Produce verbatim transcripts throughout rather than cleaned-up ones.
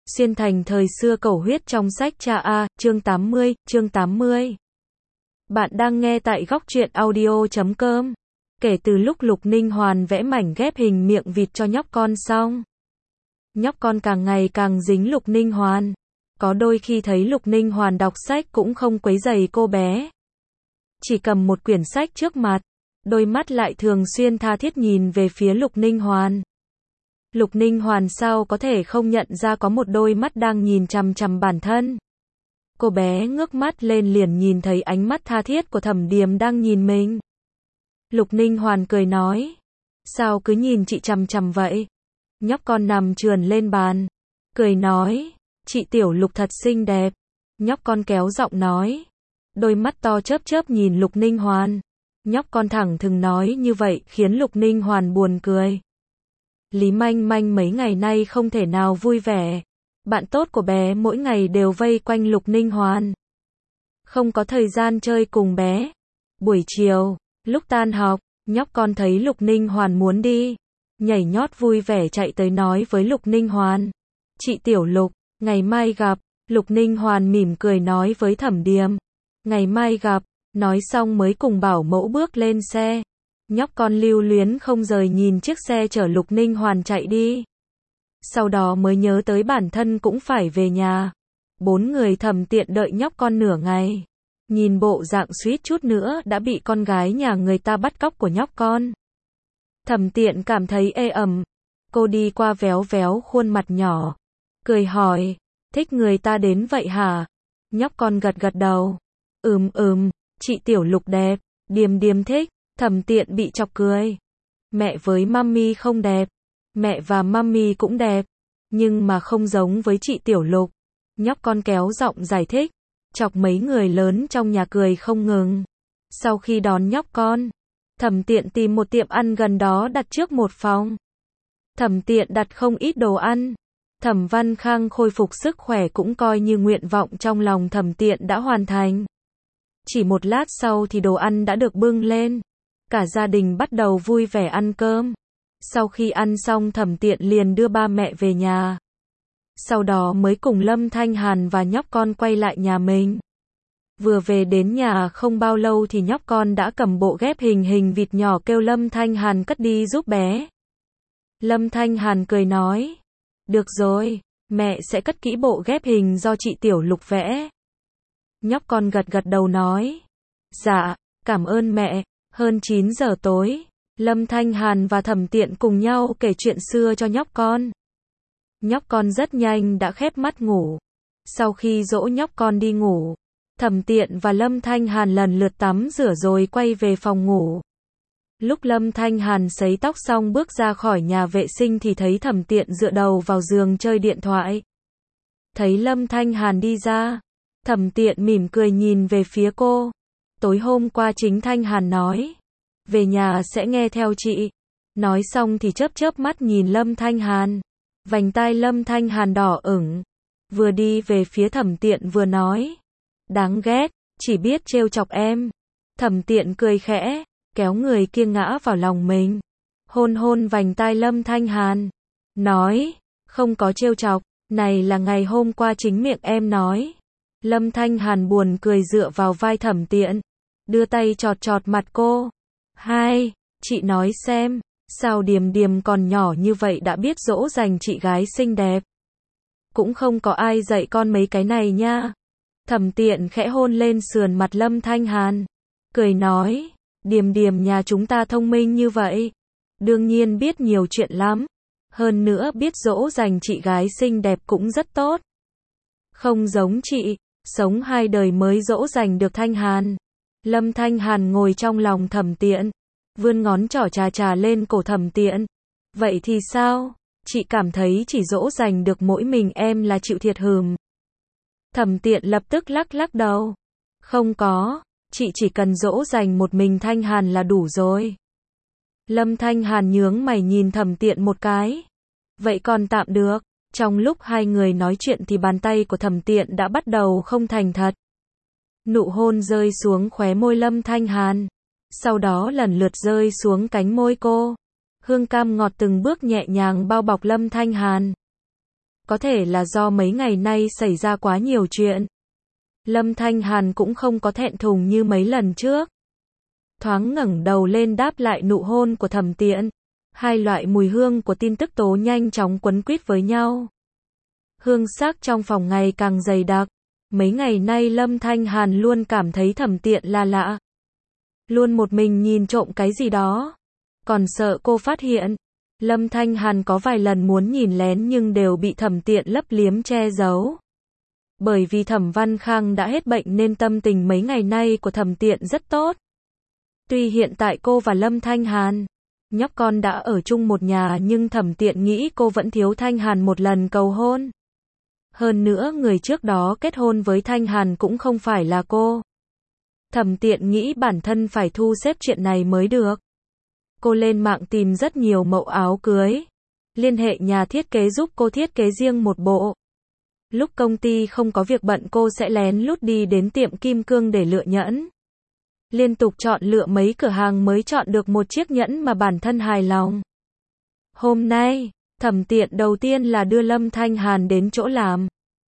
Xuyên thành thời xưa cầu huyết trong sách cha A, chương tám mươi, chương tám mươi. Bạn đang nghe tại góc truyện audio chấm com. Kể từ lúc Lục Ninh Hoàn vẽ mảnh ghép hình miệng vịt cho nhóc con xong, nhóc con càng ngày càng dính Lục Ninh Hoàn. Có đôi khi thấy Lục Ninh Hoàn đọc sách cũng không quấy rầy cô bé. Chỉ cầm một quyển sách trước mặt, đôi mắt lại thường xuyên tha thiết nhìn về phía Lục Ninh Hoàn. Lục Ninh Hoàn sao có thể không nhận ra có một đôi mắt đang nhìn chằm chằm bản thân. Cô bé ngước mắt lên liền nhìn thấy ánh mắt tha thiết của Thẩm Điềm đang nhìn mình. Lục Ninh Hoàn cười nói, sao cứ nhìn chị chằm chằm vậy? Nhóc con nằm trườn lên bàn, cười nói, chị Tiểu Lục thật xinh đẹp. Nhóc con kéo giọng nói, đôi mắt to chớp chớp nhìn Lục Ninh Hoàn. Nhóc con thẳng thừng nói như vậy khiến Lục Ninh Hoàn buồn cười. Lý Manh Manh mấy ngày nay không thể nào vui vẻ. Bạn tốt của bé mỗi ngày đều vây quanh Lục Ninh Hoàn. Không có thời gian chơi cùng bé. Buổi chiều, lúc tan học, nhóc con thấy Lục Ninh Hoàn muốn đi, nhảy nhót vui vẻ chạy tới nói với Lục Ninh Hoàn, chị Tiểu Lục, ngày mai gặp. Lục Ninh Hoàn mỉm cười nói với Thẩm Điềm, ngày mai gặp. Nói xong mới cùng bảo mẫu bước lên xe. Nhóc con lưu luyến không rời nhìn chiếc xe chở Lục Ninh Hoàn chạy đi. Sau đó mới nhớ tới bản thân cũng phải về nhà. Bốn người Thẩm Tiện đợi nhóc con nửa ngày. Nhìn bộ dạng suýt chút nữa đã bị con gái nhà người ta bắt cóc của nhóc con. Thẩm Tiện cảm thấy ê ẩm. Cô đi qua véo véo khuôn mặt nhỏ, cười hỏi, thích người ta đến vậy hả? Nhóc con gật gật đầu. Ừm ừm, chị Tiểu Lục đẹp. Điềm Điềm thích. Thẩm Tiện bị chọc cười. Mẹ với mami không đẹp. Mẹ và mami cũng đẹp, nhưng mà không giống với chị Tiểu Lục. Nhóc con kéo giọng giải thích, chọc mấy người lớn trong nhà cười không ngừng. Sau khi đón nhóc con, Thẩm Tiện tìm một tiệm ăn gần đó đặt trước một phòng. Thẩm Tiện đặt không ít đồ ăn. Thẩm Văn Khang khôi phục sức khỏe cũng coi như nguyện vọng trong lòng Thẩm Tiện đã hoàn thành. Chỉ một lát sau thì đồ ăn đã được bưng lên. Cả gia đình bắt đầu vui vẻ ăn cơm. Sau khi ăn xong Thẩm Tiện liền đưa ba mẹ về nhà. Sau đó mới cùng Lâm Thanh Hàn và nhóc con quay lại nhà mình. Vừa về đến nhà không bao lâu thì nhóc con đã cầm bộ ghép hình hình vịt nhỏ kêu Lâm Thanh Hàn cất đi giúp bé. Lâm Thanh Hàn cười nói, được rồi, mẹ sẽ cất kỹ bộ ghép hình do chị Tiểu Lục vẽ. Nhóc con gật gật đầu nói, dạ, cảm ơn mẹ. Hơn chín giờ tối, Lâm Thanh Hàn và Thẩm Tiện cùng nhau kể chuyện xưa cho nhóc con. Nhóc con rất nhanh đã khép mắt ngủ. Sau khi dỗ nhóc con đi ngủ, Thẩm Tiện và Lâm Thanh Hàn lần lượt tắm rửa rồi quay về phòng ngủ. Lúc Lâm Thanh Hàn sấy tóc xong bước ra khỏi nhà vệ sinh thì thấy Thẩm Tiện dựa đầu vào giường chơi điện thoại. Thấy Lâm Thanh Hàn đi ra, Thẩm Tiện mỉm cười nhìn về phía cô. Tối hôm qua chính Thanh Hàn nói, về nhà sẽ nghe theo chị. Nói xong thì chớp chớp mắt nhìn Lâm Thanh Hàn. Vành tai Lâm Thanh Hàn đỏ ửng. Vừa đi về phía Thẩm Tiện vừa nói, đáng ghét, chỉ biết trêu chọc em. Thẩm Tiện cười khẽ, kéo người kia ngã vào lòng mình. Hôn hôn vành tai Lâm Thanh Hàn. Nói, không có trêu chọc, này là ngày hôm qua chính miệng em nói. Lâm Thanh Hàn buồn cười dựa vào vai Thẩm Tiện, đưa tay chọt chọt mặt cô. Hai, chị nói xem, sao Điềm Điềm còn nhỏ như vậy đã biết dỗ dành chị gái xinh đẹp. Cũng không có ai dạy con mấy cái này nha. Thẩm Tiện khẽ hôn lên sườn mặt Lâm Thanh Hàn, cười nói, Điềm Điềm nhà chúng ta thông minh như vậy, đương nhiên biết nhiều chuyện lắm. Hơn nữa biết dỗ dành chị gái xinh đẹp cũng rất tốt. Không giống chị, sống hai đời mới dỗ dành được Thanh Hàn. Lâm Thanh Hàn ngồi trong lòng Thẩm Tiện, vươn ngón trỏ trà trà lên cổ Thẩm Tiện. Vậy thì sao? Chị cảm thấy chỉ dỗ dành được mỗi mình em là chịu thiệt hừm. Thẩm Tiện lập tức lắc lắc đầu. Không có, chị chỉ cần dỗ dành một mình Thanh Hàn là đủ rồi. Lâm Thanh Hàn nhướng mày nhìn Thẩm Tiện một cái. Vậy còn tạm được. Trong lúc hai người nói chuyện thì bàn tay của Thẩm Tiện đã bắt đầu không thành thật. Nụ hôn rơi xuống khóe môi Lâm Thanh Hàn. Sau đó lần lượt rơi xuống cánh môi cô. Hương cam ngọt từng bước nhẹ nhàng bao bọc Lâm Thanh Hàn. Có thể là do mấy ngày nay xảy ra quá nhiều chuyện. Lâm Thanh Hàn cũng không có thẹn thùng như mấy lần trước. Thoáng ngẩng đầu lên đáp lại nụ hôn của Thẩm Tiện. Hai loại mùi hương của tin tức tố nhanh chóng quấn quýt với nhau. Hương sắc trong phòng ngày càng dày đặc. Mấy ngày nay Lâm Thanh Hàn luôn cảm thấy Thẩm Tiện là lạ. Luôn một mình nhìn trộm cái gì đó. Còn sợ cô phát hiện. Lâm Thanh Hàn có vài lần muốn nhìn lén nhưng đều bị Thẩm Tiện lấp liếm che giấu. Bởi vì Thẩm Văn Khang đã hết bệnh nên tâm tình mấy ngày nay của Thẩm Tiện rất tốt. Tuy hiện tại cô và Lâm Thanh Hàn, nhóc con đã ở chung một nhà nhưng Thẩm Tiện nghĩ cô vẫn thiếu Thanh Hàn một lần cầu hôn. Hơn nữa người trước đó kết hôn với Thanh Hàn cũng không phải là cô. Thẩm Tiện nghĩ bản thân phải thu xếp chuyện này mới được. Cô lên mạng tìm rất nhiều mẫu áo cưới. Liên hệ nhà thiết kế giúp cô thiết kế riêng một bộ. Lúc công ty không có việc bận cô sẽ lén lút đi đến tiệm kim cương để lựa nhẫn. Liên tục chọn lựa mấy cửa hàng mới chọn được một chiếc nhẫn mà bản thân hài lòng. Hôm nay, Thẩm Tiện đầu tiên là đưa Lâm Thanh Hàn đến chỗ làm.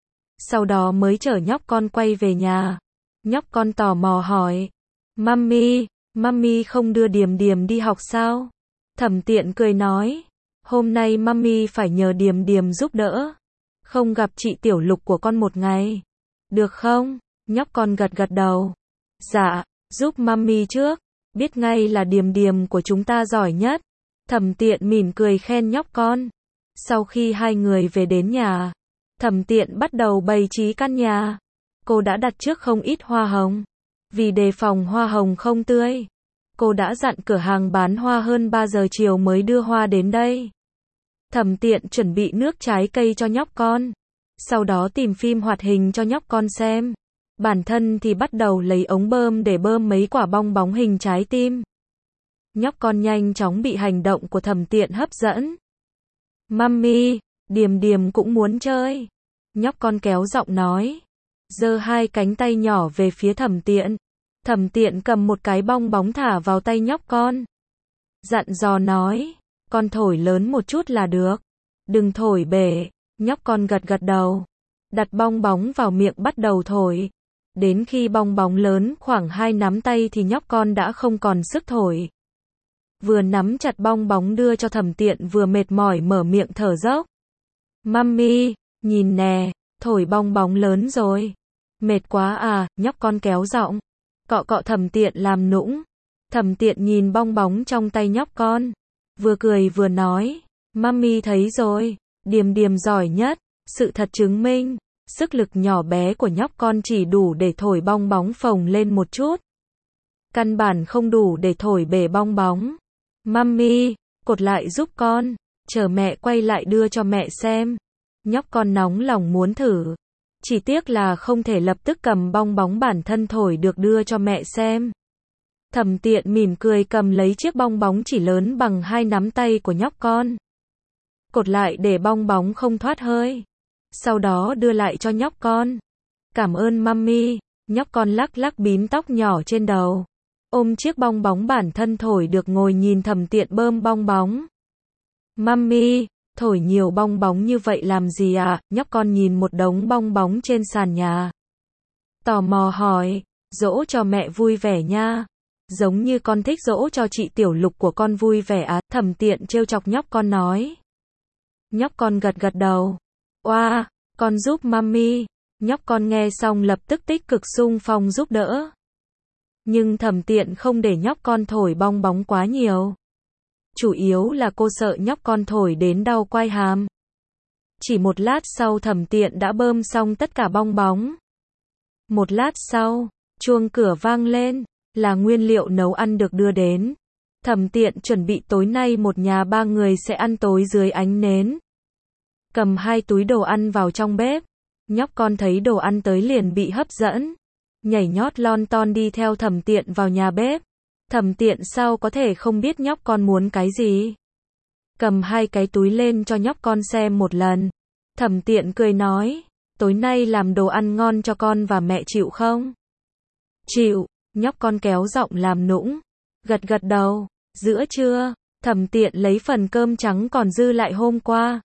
Sau đó mới chở nhóc con quay về nhà. Nhóc con tò mò hỏi. Mummy, Mummy không đưa Điềm Điềm đi học sao? Thẩm Tiện cười nói. Hôm nay Mummy phải nhờ Điềm Điềm giúp đỡ. Không gặp chị Tiểu Lục của con một ngày. Được không? Nhóc con gật gật đầu. Dạ, giúp Mummy trước. Biết ngay là Điềm Điềm của chúng ta giỏi nhất. Thẩm Tiện mỉm cười khen nhóc con. Sau khi hai người về đến nhà, Thẩm Tiện bắt đầu bày trí căn nhà. Cô đã đặt trước không ít hoa hồng. Vì đề phòng hoa hồng không tươi, cô đã dặn cửa hàng bán hoa hơn ba giờ chiều mới đưa hoa đến đây. Thẩm Tiện chuẩn bị nước trái cây cho nhóc con. Sau đó tìm phim hoạt hình cho nhóc con xem. Bản thân thì bắt đầu lấy ống bơm để bơm mấy quả bong bóng hình trái tim. Nhóc con nhanh chóng bị hành động của Thẩm Tiện hấp dẫn. Mummy, Điềm Điềm cũng muốn chơi. Nhóc con kéo giọng nói. Giơ hai cánh tay nhỏ về phía Thẩm Tiện. Thẩm Tiện cầm một cái bong bóng thả vào tay nhóc con. Dặn dò nói. Con thổi lớn một chút là được. Đừng thổi bể. Nhóc con gật gật đầu. Đặt bong bóng vào miệng bắt đầu thổi. Đến khi bong bóng lớn khoảng hai nắm tay thì nhóc con đã không còn sức thổi. Vừa nắm chặt bong bóng đưa cho Thẩm Tiện vừa mệt mỏi mở miệng thở dốc. Mummy, nhìn nè, thổi bong bóng lớn rồi. Mệt quá à, nhóc con kéo giọng. Cọ cọ Thẩm Tiện làm nũng. Thẩm Tiện nhìn bong bóng trong tay nhóc con. Vừa cười vừa nói. Mummy thấy rồi, Điềm Điềm giỏi nhất. Sự thật chứng minh, sức lực nhỏ bé của nhóc con chỉ đủ để thổi bong bóng phồng lên một chút. Căn bản không đủ để thổi bể bong bóng. Mummy, cột lại giúp con. Chờ mẹ quay lại đưa cho mẹ xem. Nhóc con nóng lòng muốn thử. Chỉ tiếc là không thể lập tức cầm bong bóng bản thân thổi được đưa cho mẹ xem. Thẩm Tiện mỉm cười cầm lấy chiếc bong bóng chỉ lớn bằng hai nắm tay của nhóc con. Cột lại để bong bóng không thoát hơi. Sau đó đưa lại cho nhóc con. Cảm ơn Mummy. Nhóc con lắc lắc bím tóc nhỏ trên đầu. Ôm chiếc bong bóng bản thân thổi được ngồi nhìn Thẩm Tiện bơm bong bóng. Mummy, thổi nhiều bong bóng như vậy làm gì à? Nhóc con nhìn một đống bong bóng trên sàn nhà. Tò mò hỏi, dỗ cho mẹ vui vẻ nha. Giống như con thích dỗ cho chị Tiểu Lục của con vui vẻ à? Thẩm Tiện trêu chọc nhóc con nói. Nhóc con gật gật đầu. Oa, wow, con giúp Mummy. Nhóc con nghe xong lập tức tích cực xung phong giúp đỡ. Nhưng Thẩm Tiện không để nhóc con thổi bong bóng quá nhiều. Chủ yếu là cô sợ nhóc con thổi đến đau quai hàm. Chỉ một lát sau Thẩm Tiện đã bơm xong tất cả bong bóng. Một lát sau, chuông cửa vang lên, là nguyên liệu nấu ăn được đưa đến. Thẩm Tiện chuẩn bị tối nay một nhà ba người sẽ ăn tối dưới ánh nến. Cầm hai túi đồ ăn vào trong bếp. Nhóc con thấy đồ ăn tới liền bị hấp dẫn. Nhảy nhót lon ton đi theo Thẩm Tiện vào nhà bếp. Thẩm Tiện sao có thể không biết nhóc con muốn cái gì. Cầm hai cái túi lên cho nhóc con xem một lần. Thẩm Tiện cười nói, tối nay làm đồ ăn ngon cho con và mẹ chịu không? Chịu, nhóc con kéo giọng làm nũng. Gật gật đầu, giữa trưa, Thẩm Tiện lấy phần cơm trắng còn dư lại hôm qua.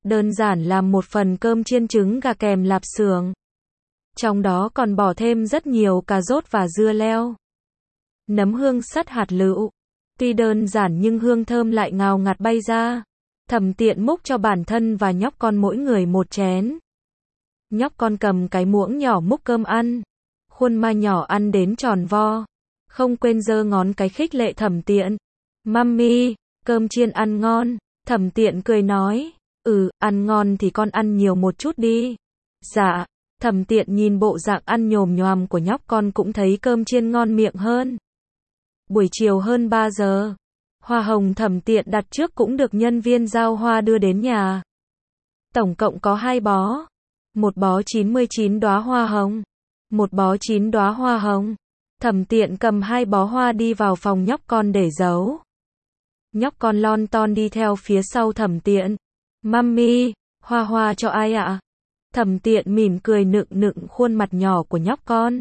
Đơn giản làm một phần cơm chiên trứng gà kèm lạp xưởng. Trong đó còn bỏ thêm rất nhiều cà rốt và dưa leo. Nấm hương sắt hạt lựu. Tuy đơn giản nhưng hương thơm lại ngào ngạt bay ra. Thẩm Tiện múc cho bản thân và nhóc con mỗi người một chén. Nhóc con cầm cái muỗng nhỏ múc cơm ăn. Khuôn ma nhỏ ăn đến tròn vo. Không quên giơ ngón cái khích lệ Thẩm Tiện. Mummy, cơm chiên ăn ngon. Thẩm Tiện cười nói. Ừ, ăn ngon thì con ăn nhiều một chút đi. Dạ. Thẩm Tiện nhìn bộ dạng ăn nhồm nhoàm của nhóc con cũng thấy cơm chiên ngon miệng hơn. Buổi chiều hơn ba giờ. Hoa hồng Thẩm Tiện đặt trước cũng được nhân viên giao hoa đưa đến nhà. Tổng cộng có hai bó. Một bó chín mươi chín đóa hoa hồng. Một bó chín đóa hoa hồng. Thẩm Tiện cầm hai bó hoa đi vào phòng nhóc con để giấu. Nhóc con lon ton đi theo phía sau Thẩm Tiện. Mummy, hoa hoa cho ai ạ? Thẩm Tiện mỉm cười nựng nựng khuôn mặt nhỏ của nhóc con.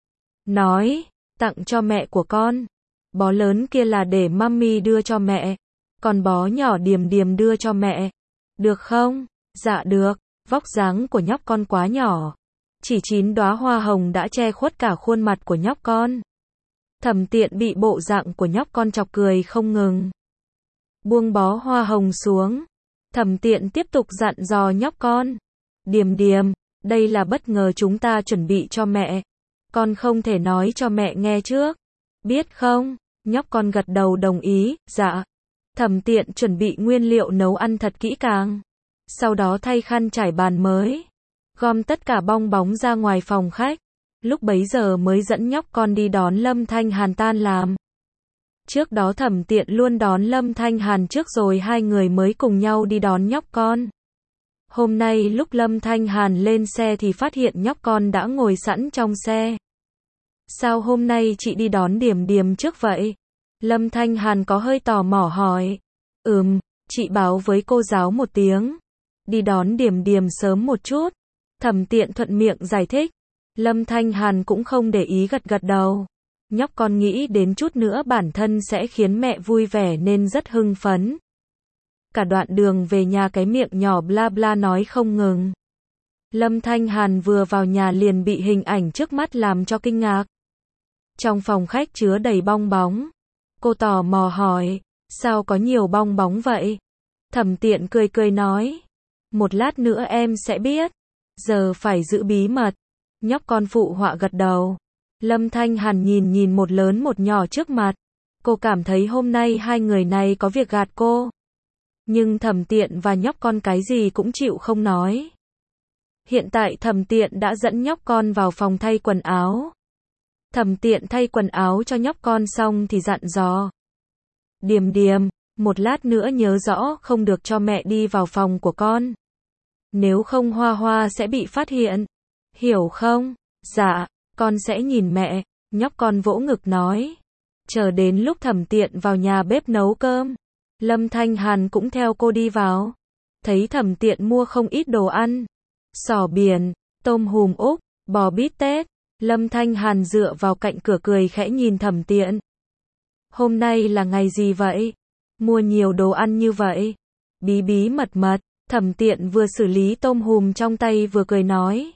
Nói, tặng cho mẹ của con. Bó lớn kia là để mummy đưa cho mẹ. Còn bó nhỏ Điềm Điềm đưa cho mẹ. Được không? Dạ được. Vóc dáng của nhóc con quá nhỏ. Chỉ chín đóa hoa hồng đã che khuất cả khuôn mặt của nhóc con. Thẩm Tiện bị bộ dạng của nhóc con chọc cười không ngừng. Buông bó hoa hồng xuống. Thẩm Tiện tiếp tục dặn dò nhóc con. Điềm Điềm, đây là bất ngờ chúng ta chuẩn bị cho mẹ. Con không thể nói cho mẹ nghe trước. Biết không? Nhóc con gật đầu đồng ý. Dạ. Thẩm Tiện chuẩn bị nguyên liệu nấu ăn thật kỹ càng. Sau đó thay khăn trải bàn mới. Gom tất cả bong bóng ra ngoài phòng khách. Lúc bấy giờ mới dẫn nhóc con đi đón Lâm Thanh Hàn tan làm. Trước đó Thẩm Tiện luôn đón Lâm Thanh Hàn trước rồi hai người mới cùng nhau đi đón nhóc con. Hôm nay lúc Lâm Thanh Hàn lên xe thì phát hiện nhóc con đã ngồi sẵn trong xe. Sao hôm nay chị đi đón Điềm Điềm trước vậy? Lâm Thanh Hàn có hơi tò mò hỏi. Ừm, chị báo với cô giáo một tiếng. Đi đón Điềm Điềm sớm một chút. Thẩm Tiện thuận miệng giải thích. Lâm Thanh Hàn cũng không để ý gật gật đầu. Nhóc con nghĩ đến chút nữa bản thân sẽ khiến mẹ vui vẻ nên rất hưng phấn. Cả đoạn đường về nhà cái miệng nhỏ bla bla nói không ngừng. Lâm Thanh Hàn vừa vào nhà liền bị hình ảnh trước mắt làm cho kinh ngạc. Trong phòng khách chứa đầy bong bóng. Cô tò mò hỏi, sao có nhiều bong bóng vậy? Thẩm Tiện cười cười nói, một lát nữa em sẽ biết. Giờ phải giữ bí mật. Nhóc con phụ họa gật đầu. Lâm Thanh Hàn nhìn nhìn một lớn một nhỏ trước mặt. Cô cảm thấy hôm nay hai người này có việc gạt cô. Nhưng Thẩm Tiện và nhóc con cái gì cũng chịu không nói. Hiện tại Thẩm Tiện đã dẫn nhóc con vào phòng thay quần áo. Thẩm Tiện thay quần áo cho nhóc con xong thì dặn dò. Điềm Điềm, một lát nữa nhớ rõ không được cho mẹ đi vào phòng của con. Nếu không Hoa Hoa sẽ bị phát hiện. Hiểu không? Dạ, con sẽ nhìn mẹ. Nhóc con vỗ ngực nói. Chờ đến lúc Thẩm Tiện vào nhà bếp nấu cơm. Lâm Thanh Hàn cũng theo cô đi vào. Thấy Thẩm Tiện mua không ít đồ ăn. Sò biển, tôm hùm Úc, bò bít tết. Lâm Thanh Hàn dựa vào cạnh cửa cười khẽ nhìn Thẩm Tiện. Hôm nay là ngày gì vậy? Mua nhiều đồ ăn như vậy. Bí bí mật mật. Thẩm Tiện vừa xử lý tôm hùm trong tay vừa cười nói.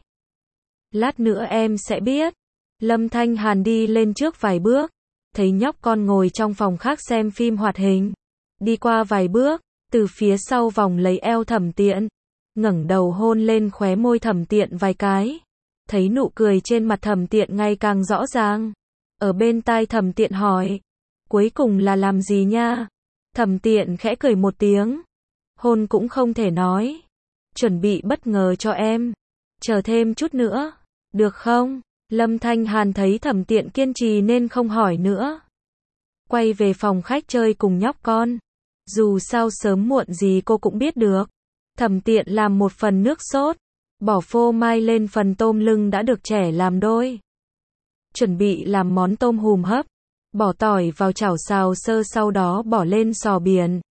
Lát nữa em sẽ biết. Lâm Thanh Hàn đi lên trước vài bước. Thấy nhóc con ngồi trong phòng khác xem phim hoạt hình. Đi qua vài bước, từ phía sau vòng lấy eo Thẩm Tiện. Ngẩng đầu hôn lên khóe môi Thẩm Tiện vài cái. Thấy nụ cười trên mặt Thẩm Tiện ngày càng rõ ràng. Ở bên tai Thẩm Tiện hỏi. Cuối cùng là làm gì nha? Thẩm Tiện khẽ cười một tiếng. Hôn cũng không thể nói. Chuẩn bị bất ngờ cho em. Chờ thêm chút nữa. Được không? Lâm Thanh Hàn thấy Thẩm Tiện kiên trì nên không hỏi nữa. Quay về phòng khách chơi cùng nhóc con. Dù sao sớm muộn gì cô cũng biết được. Thẩm Tiện làm một phần nước sốt. Bỏ phô mai lên phần tôm lưng đã được trẻ làm đôi. Chuẩn bị làm món tôm hùm hấp. Bỏ tỏi vào chảo xào sơ sau đó bỏ lên sò biển.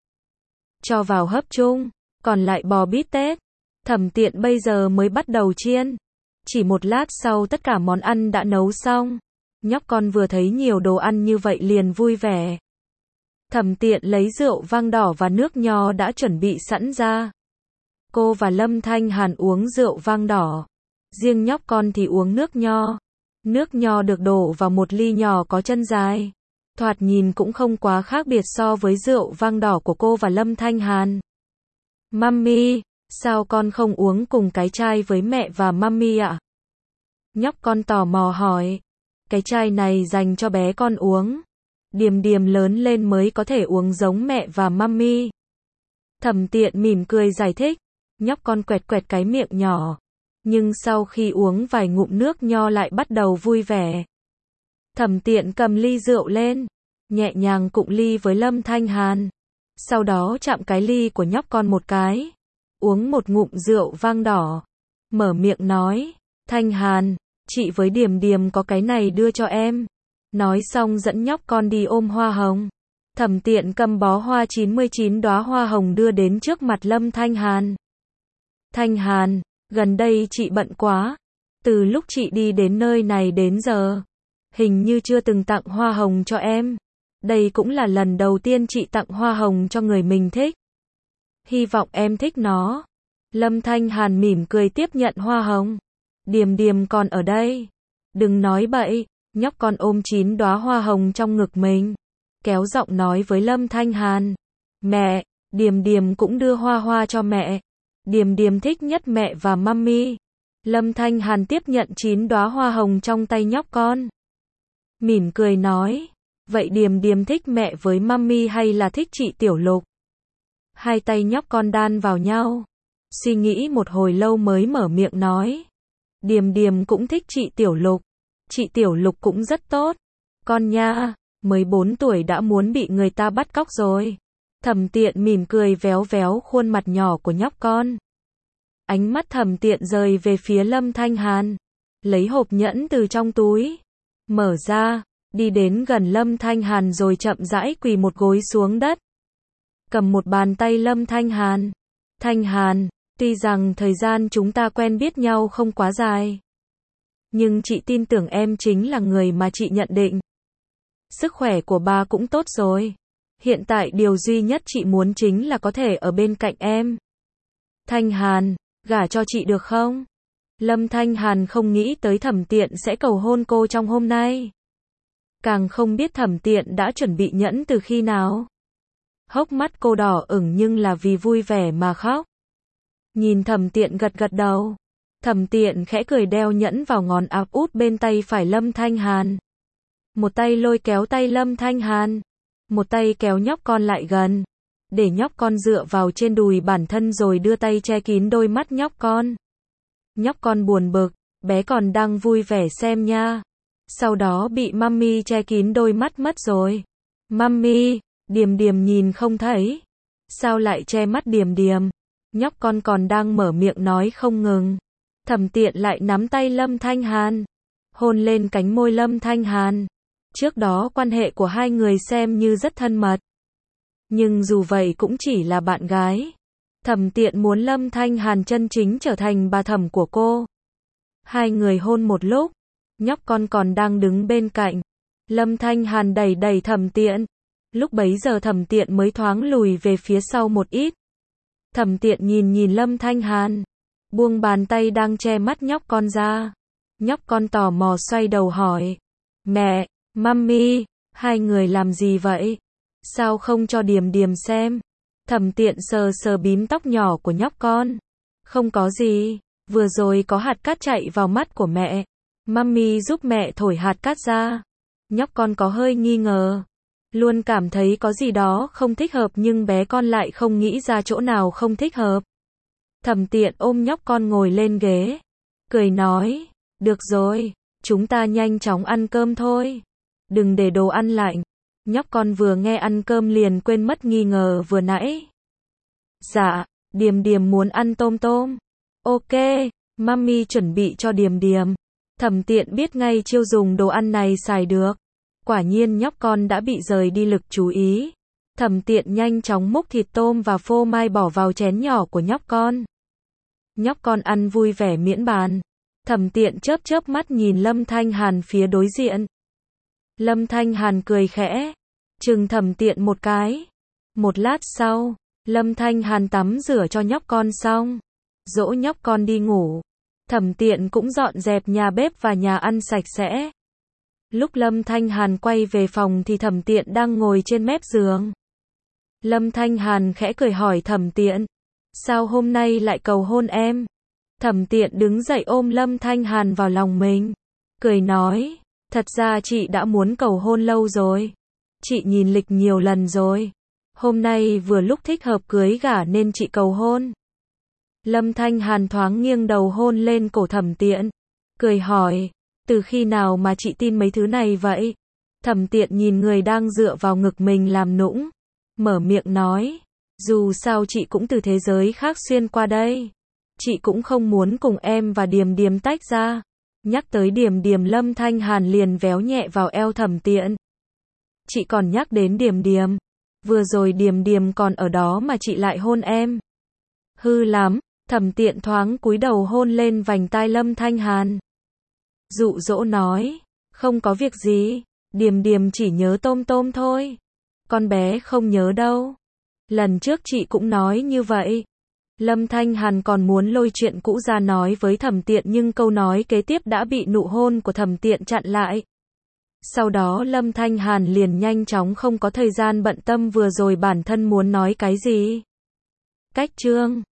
Cho vào hấp chung. Còn lại bò bít tết. Thẩm Tiện bây giờ mới bắt đầu chiên. Chỉ một lát sau tất cả món ăn đã nấu xong. Nhóc con vừa thấy nhiều đồ ăn như vậy liền vui vẻ. Thẩm Tiện lấy rượu vang đỏ và nước nho đã chuẩn bị sẵn ra. Cô và Lâm Thanh Hàn uống rượu vang đỏ. Riêng nhóc con thì uống nước nho. Nước nho được đổ vào một ly nhỏ có chân dài. Thoạt nhìn cũng không quá khác biệt so với rượu vang đỏ của cô và Lâm Thanh Hàn. Mummy, sao con không uống cùng cái chai với mẹ và Mummy ạ? Nhóc con tò mò hỏi. Cái chai này dành cho bé con uống. Điềm Điềm lớn lên mới có thể uống giống mẹ và Mummy. Thẩm Tiện mỉm cười giải thích. Nhóc con quẹt quẹt cái miệng nhỏ. Nhưng sau khi uống vài ngụm nước nho lại bắt đầu vui vẻ. Thẩm Tiện cầm ly rượu lên, nhẹ nhàng cụng ly với Lâm Thanh Hàn. Sau đó chạm cái ly của nhóc con một cái. Uống một ngụm rượu vang đỏ. Mở miệng nói. Thanh Hàn, chị với Điềm Điềm có cái này đưa cho em. Nói xong dẫn nhóc con đi ôm hoa hồng. Thẩm Tiện cầm bó hoa chín mươi chín đóa hoa hồng đưa đến trước mặt Lâm Thanh Hàn. Thanh Hàn, gần đây chị bận quá. Từ lúc chị đi đến nơi này đến giờ, hình như chưa từng tặng hoa hồng cho em. Đây cũng là lần đầu tiên chị tặng hoa hồng cho người mình thích. Hy vọng em thích nó. Lâm Thanh Hàn mỉm cười tiếp nhận hoa hồng. Điềm Điềm còn ở đây. Đừng nói bậy. Nhóc con ôm chín đóa hoa hồng trong ngực mình, kéo giọng nói với Lâm Thanh Hàn. Mẹ, Điềm Điềm cũng đưa hoa hoa cho mẹ. Điềm Điềm thích nhất mẹ và Mummy. Lâm Thanh Hàn tiếp nhận chín đóa hoa hồng trong tay nhóc con. Mỉm cười nói. Vậy Điềm Điềm thích mẹ với Mummy hay là thích chị Tiểu Lục? Hai tay nhóc con đan vào nhau. Suy nghĩ một hồi lâu mới mở miệng nói. Điềm Điềm cũng thích chị Tiểu Lục. Chị Tiểu Lục cũng rất tốt. Con nha, mới bốn tuổi đã muốn bị người ta bắt cóc rồi. Thẩm Tiện mỉm cười véo véo khuôn mặt nhỏ của nhóc con. Ánh mắt Thẩm Tiện rời về phía Lâm Thanh Hàn. Lấy hộp nhẫn từ trong túi. Mở ra, đi đến gần Lâm Thanh Hàn rồi chậm rãi quỳ một gối xuống đất. Cầm một bàn tay Lâm Thanh Hàn. Thanh Hàn, tuy rằng thời gian chúng ta quen biết nhau không quá dài, nhưng chị tin tưởng em chính là người mà chị nhận định. Sức khỏe của ba cũng tốt rồi. Hiện tại điều duy nhất chị muốn chính là có thể ở bên cạnh em. Thanh Hàn, gả cho chị được không? Lâm Thanh Hàn không nghĩ tới Thẩm Tiện sẽ cầu hôn cô trong hôm nay. Càng không biết Thẩm Tiện đã chuẩn bị nhẫn từ khi nào. Hốc mắt cô đỏ ửng nhưng là vì vui vẻ mà khóc. Nhìn Thẩm Tiện gật gật đầu. Thẩm Tiện khẽ cười đeo nhẫn vào ngón áp út bên tay phải Lâm Thanh Hàn. Một tay lôi kéo tay Lâm Thanh Hàn. Một tay kéo nhóc con lại gần. Để nhóc con dựa vào trên đùi bản thân rồi đưa tay che kín đôi mắt nhóc con. Nhóc con buồn bực, bé còn đang vui vẻ xem nha. Sau đó bị Mummy che kín đôi mắt mất rồi. Mummy, Điềm Điềm nhìn không thấy. Sao lại che mắt Điềm Điềm? Nhóc con còn đang mở miệng nói không ngừng. Thẩm Tiện lại nắm tay Lâm Thanh Hàn, hôn lên cánh môi Lâm Thanh Hàn. Trước đó quan hệ của hai người xem như rất thân mật. Nhưng dù vậy cũng chỉ là bạn gái. Thẩm Tiện muốn Lâm Thanh Hàn chân chính trở thành bà thẩm của cô. Hai người hôn một lúc, nhóc con còn đang đứng bên cạnh. Lâm Thanh Hàn đẩy đẩy Thẩm Tiện. Lúc bấy giờ Thẩm Tiện mới thoáng lùi về phía sau một ít. Thẩm Tiện nhìn nhìn Lâm Thanh Hàn, buông bàn tay đang che mắt nhóc con ra. Nhóc con tò mò xoay đầu hỏi. Mẹ, Mummy, hai người làm gì vậy? Sao không cho Điềm Điềm xem? Thẩm Tiện sờ sờ bím tóc nhỏ của nhóc con. Không có gì, vừa rồi có hạt cát chạy vào mắt của mẹ. Mummy giúp mẹ thổi hạt cát ra. Nhóc con có hơi nghi ngờ. Luôn cảm thấy có gì đó không thích hợp nhưng bé con lại không nghĩ ra chỗ nào không thích hợp. Thẩm Tiện ôm nhóc con ngồi lên ghế. Cười nói. Được rồi, chúng ta nhanh chóng ăn cơm thôi. Đừng để đồ ăn lạnh. Nhóc con vừa nghe ăn cơm liền quên mất nghi ngờ vừa nãy. Dạ, Điềm Điềm muốn ăn tôm tôm. Ok, Mummy chuẩn bị cho Điềm Điềm. Thẩm Tiện biết ngay chiêu dùng đồ ăn này xài được. Quả nhiên nhóc con đã bị rời đi lực chú ý. Thẩm Tiện nhanh chóng múc thịt tôm và phô mai bỏ vào chén nhỏ của nhóc con. Nhóc con ăn vui vẻ miễn bàn. Thẩm Tiện chớp chớp mắt nhìn Lâm Thanh Hàn phía đối diện. Lâm Thanh Hàn cười khẽ, chừng Thẩm Tiện một cái. Một lát sau, Lâm Thanh Hàn tắm rửa cho nhóc con xong, dỗ nhóc con đi ngủ. Thẩm Tiện cũng dọn dẹp nhà bếp và nhà ăn sạch sẽ. Lúc Lâm Thanh Hàn quay về phòng thì Thẩm Tiện đang ngồi trên mép giường. Lâm Thanh Hàn khẽ cười hỏi Thẩm Tiện, sao hôm nay lại cầu hôn em? Thẩm Tiện đứng dậy ôm Lâm Thanh Hàn vào lòng mình, cười nói, thật ra chị đã muốn cầu hôn lâu rồi. Chị nhìn lịch nhiều lần rồi. Hôm nay vừa lúc thích hợp cưới gả nên chị cầu hôn. Lâm Thanh Hàn thoáng nghiêng đầu hôn lên cổ Thẩm Tiện, cười hỏi, từ khi nào mà chị tin mấy thứ này vậy? Thẩm Tiện nhìn người đang dựa vào ngực mình làm nũng, mở miệng nói, dù sao chị cũng từ thế giới khác xuyên qua đây. Chị cũng không muốn cùng em và Điềm Điềm tách ra. Nhắc tới Điềm Điềm, Lâm Thanh Hàn liền véo nhẹ vào eo Thẩm Tiện. Chị còn nhắc đến Điềm Điềm, vừa rồi Điềm Điềm còn ở đó mà chị lại hôn em. Hư lắm. Thẩm Tiện thoáng cúi đầu hôn lên vành tai Lâm Thanh Hàn, dụ dỗ nói, không có việc gì, Điềm Điềm chỉ nhớ Tôm Tôm thôi. Con bé không nhớ đâu. Lần trước chị cũng nói như vậy. Lâm Thanh Hàn còn muốn lôi chuyện cũ ra nói với Thẩm Tiện nhưng câu nói kế tiếp đã bị nụ hôn của Thẩm Tiện chặn lại. Sau đó Lâm Thanh Hàn liền nhanh chóng không có thời gian bận tâm vừa rồi bản thân muốn nói cái gì. Cách chương